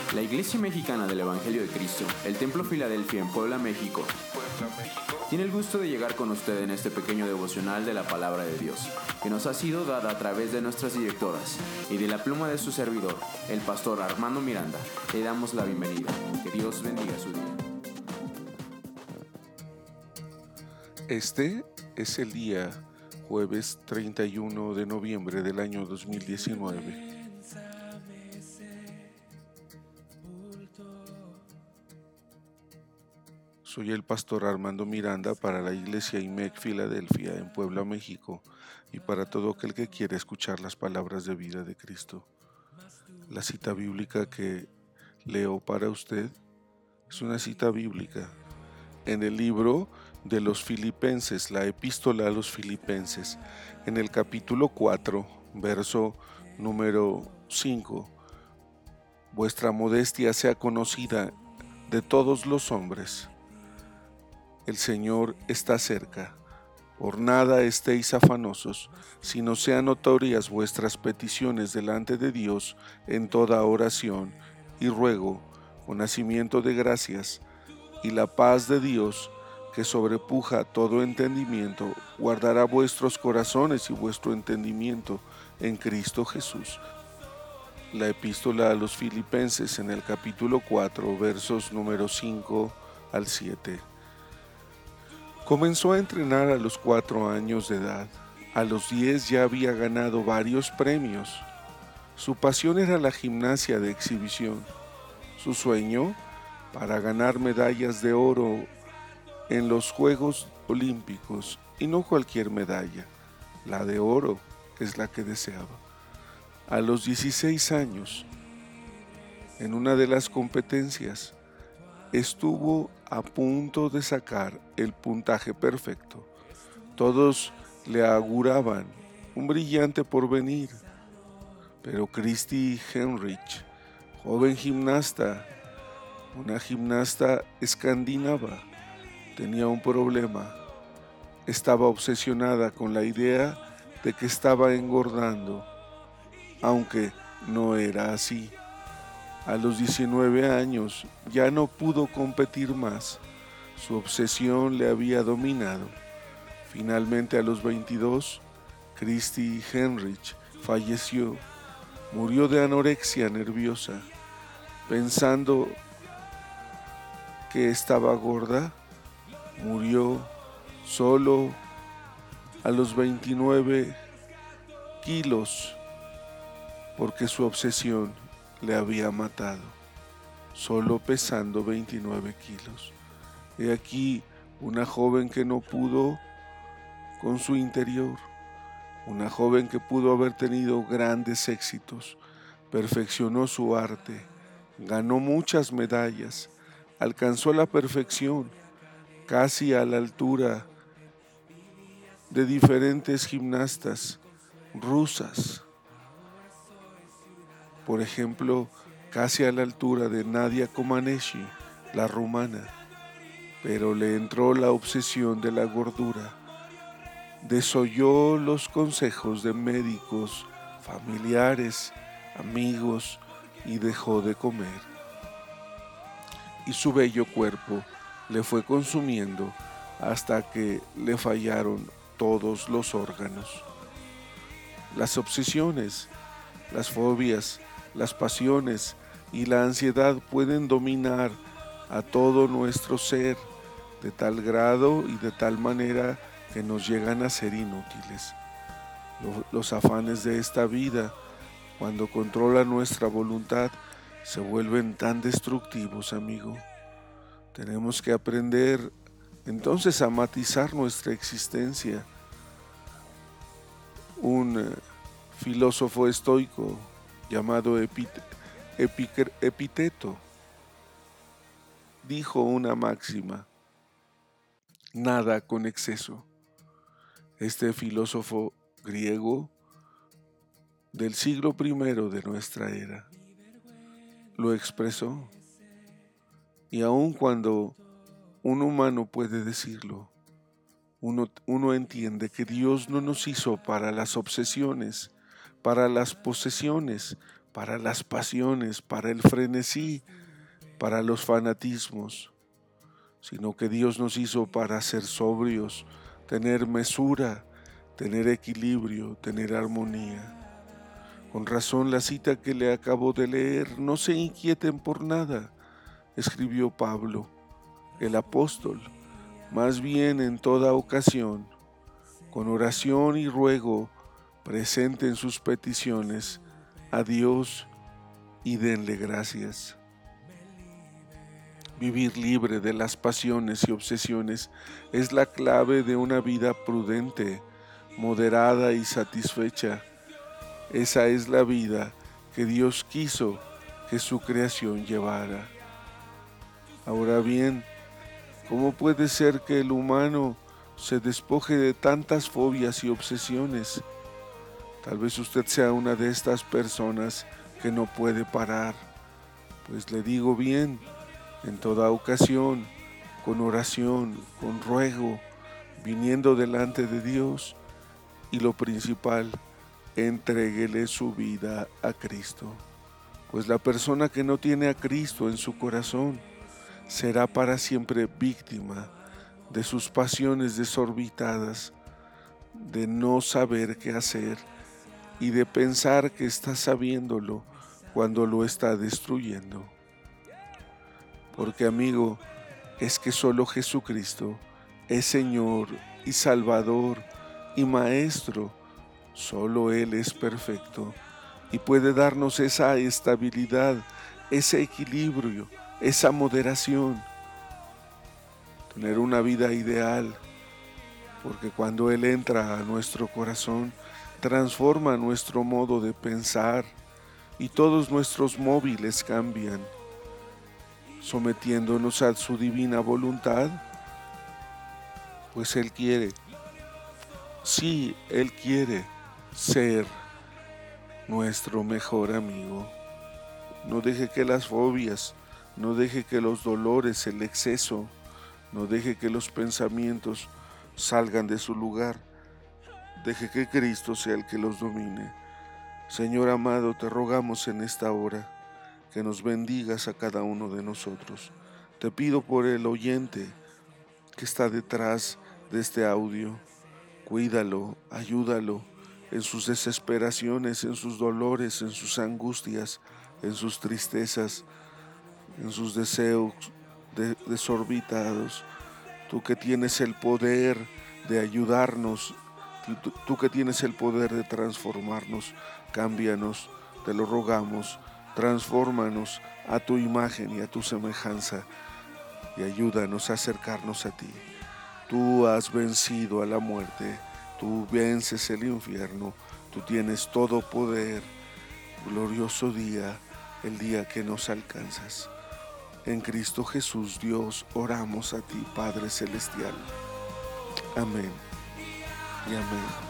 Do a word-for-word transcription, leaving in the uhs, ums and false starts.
La Iglesia Mexicana del Evangelio de Cristo, el Templo Filadelfia en Puebla, México, tiene el gusto de llegar con usted en este pequeño devocional de la Palabra de Dios, que nos ha sido dada a través de nuestras directoras y de la pluma de su servidor, el pastor Armando Miranda. Le damos la bienvenida. Que Dios bendiga su día. Este es el día jueves treinta y uno de noviembre del año dos mil diecinueve. Soy el pastor Armando Miranda para la Iglesia I M E C Filadelfia en Puebla, México, y para todo aquel que quiera escuchar las palabras de vida de Cristo. La cita bíblica que leo para usted es una cita bíblica en el libro de los Filipenses, la epístola a los Filipenses, en el capítulo cuatro, verso número cinco. Vuestra modestia sea conocida de todos los hombres. El Señor está cerca. Por nada estéis afanosos, sino sean notorias vuestras peticiones delante de Dios en toda oración y ruego, con nacimiento de gracias, y la paz de Dios, que sobrepuja todo entendimiento, guardará vuestros corazones y vuestro entendimiento en Cristo Jesús. La epístola a los Filipenses en el capítulo cuatro, versos número cinco al siete. Comenzó a entrenar a los cuatro años de edad. A los diez ya había ganado varios premios. Su pasión era la gimnasia de exhibición. Su sueño, para ganar medallas de oro en los Juegos Olímpicos, y no cualquier medalla, la de oro es la que deseaba. A los dieciséis años, en una de las competencias, estuvo a punto de sacar el puntaje perfecto. Todos le auguraban un brillante porvenir, pero Christy Henrich, joven gimnasta, una gimnasta escandinava, tenía un problema. Estaba obsesionada con la idea de que estaba engordando, aunque no era así. A los diecinueve años ya no pudo competir más. Su obsesión le había dominado. Finalmente, a los veintidós, Christy Henrich falleció. Murió de anorexia nerviosa. Pensando que estaba gorda, murió solo a los veintinueve kilos, porque su obsesión le había matado, solo pesando veintinueve kilos. He aquí una joven que no pudo con su interior, una joven que pudo haber tenido grandes éxitos, perfeccionó su arte, ganó muchas medallas, alcanzó la perfección, casi a la altura de diferentes gimnastas rusas. Por ejemplo, casi a la altura de Nadia Comaneci, la rumana, pero le entró la obsesión de la gordura. Desoyó los consejos de médicos, familiares, amigos y dejó de comer. Y su bello cuerpo le fue consumiendo hasta que le fallaron todos los órganos. Las obsesiones, las fobias, las pasiones y la ansiedad pueden dominar a todo nuestro ser de tal grado y de tal manera que nos llegan a ser inútiles. Los afanes de esta vida, cuando controlan nuestra voluntad, se vuelven tan destructivos, amigo. Tenemos que aprender entonces a matizar nuestra existencia. Un filósofo estoico llamado Epicteto dijo una máxima: nada con exceso. Este filósofo griego del siglo primero de nuestra era lo expresó, y aun cuando un humano puede decirlo, uno, uno entiende que Dios no nos hizo para las obsesiones, para las posesiones, para las pasiones, para el frenesí, para los fanatismos, sino que Dios nos hizo para ser sobrios, tener mesura, tener equilibrio, tener armonía. Con razón la cita que le acabo de leer: no se inquieten por nada, escribió Pablo, el apóstol, más bien en toda ocasión, con oración y ruego, presenten sus peticiones a Dios y denle gracias. Vivir libre de las pasiones y obsesiones es la clave de una vida prudente, moderada y satisfecha. Esa es la vida que Dios quiso que su creación llevara. Ahora bien, ¿cómo puede ser que el humano se despoje de tantas fobias y obsesiones? Tal vez usted sea una de estas personas que no puede parar. Pues le digo bien, en toda ocasión, con oración, con ruego, viniendo delante de Dios, y lo principal, entréguele su vida a Cristo. Pues la persona que no tiene a Cristo en su corazón será para siempre víctima de sus pasiones desorbitadas, de no saber qué hacer y de pensar que está sabiéndolo cuando lo está destruyendo. Porque, amigo, es que solo Jesucristo es Señor y Salvador y Maestro. Solo Él es perfecto y puede darnos esa estabilidad, ese equilibrio, esa moderación, tener una vida ideal, porque cuando Él entra a nuestro corazón, transforma nuestro modo de pensar y todos nuestros móviles cambian, sometiéndonos a su divina voluntad, pues Él quiere, sí, Él quiere ser nuestro mejor amigo. No deje que las fobias, no deje que los dolores, el exceso, no deje que los pensamientos salgan de su lugar. Deje que Cristo sea el que los domine. Señor amado, te rogamos en esta hora que nos bendigas a cada uno de nosotros. Te pido por el oyente que está detrás de este audio. Cuídalo, ayúdalo en sus desesperaciones, en sus dolores, en sus angustias, en sus tristezas, en sus deseos de, desorbitados. Tú que tienes el poder de ayudarnos, tú, tú que tienes el poder de transformarnos, cámbianos, te lo rogamos. Transfórmanos a tu imagen y a tu semejanza y ayúdanos a acercarnos a ti. Tú has vencido a la muerte, tú vences el infierno, tú tienes todo poder. Glorioso día, el día que nos alcanzas. En Cristo Jesús, Dios, oramos a ti, Padre Celestial. Amén y amén.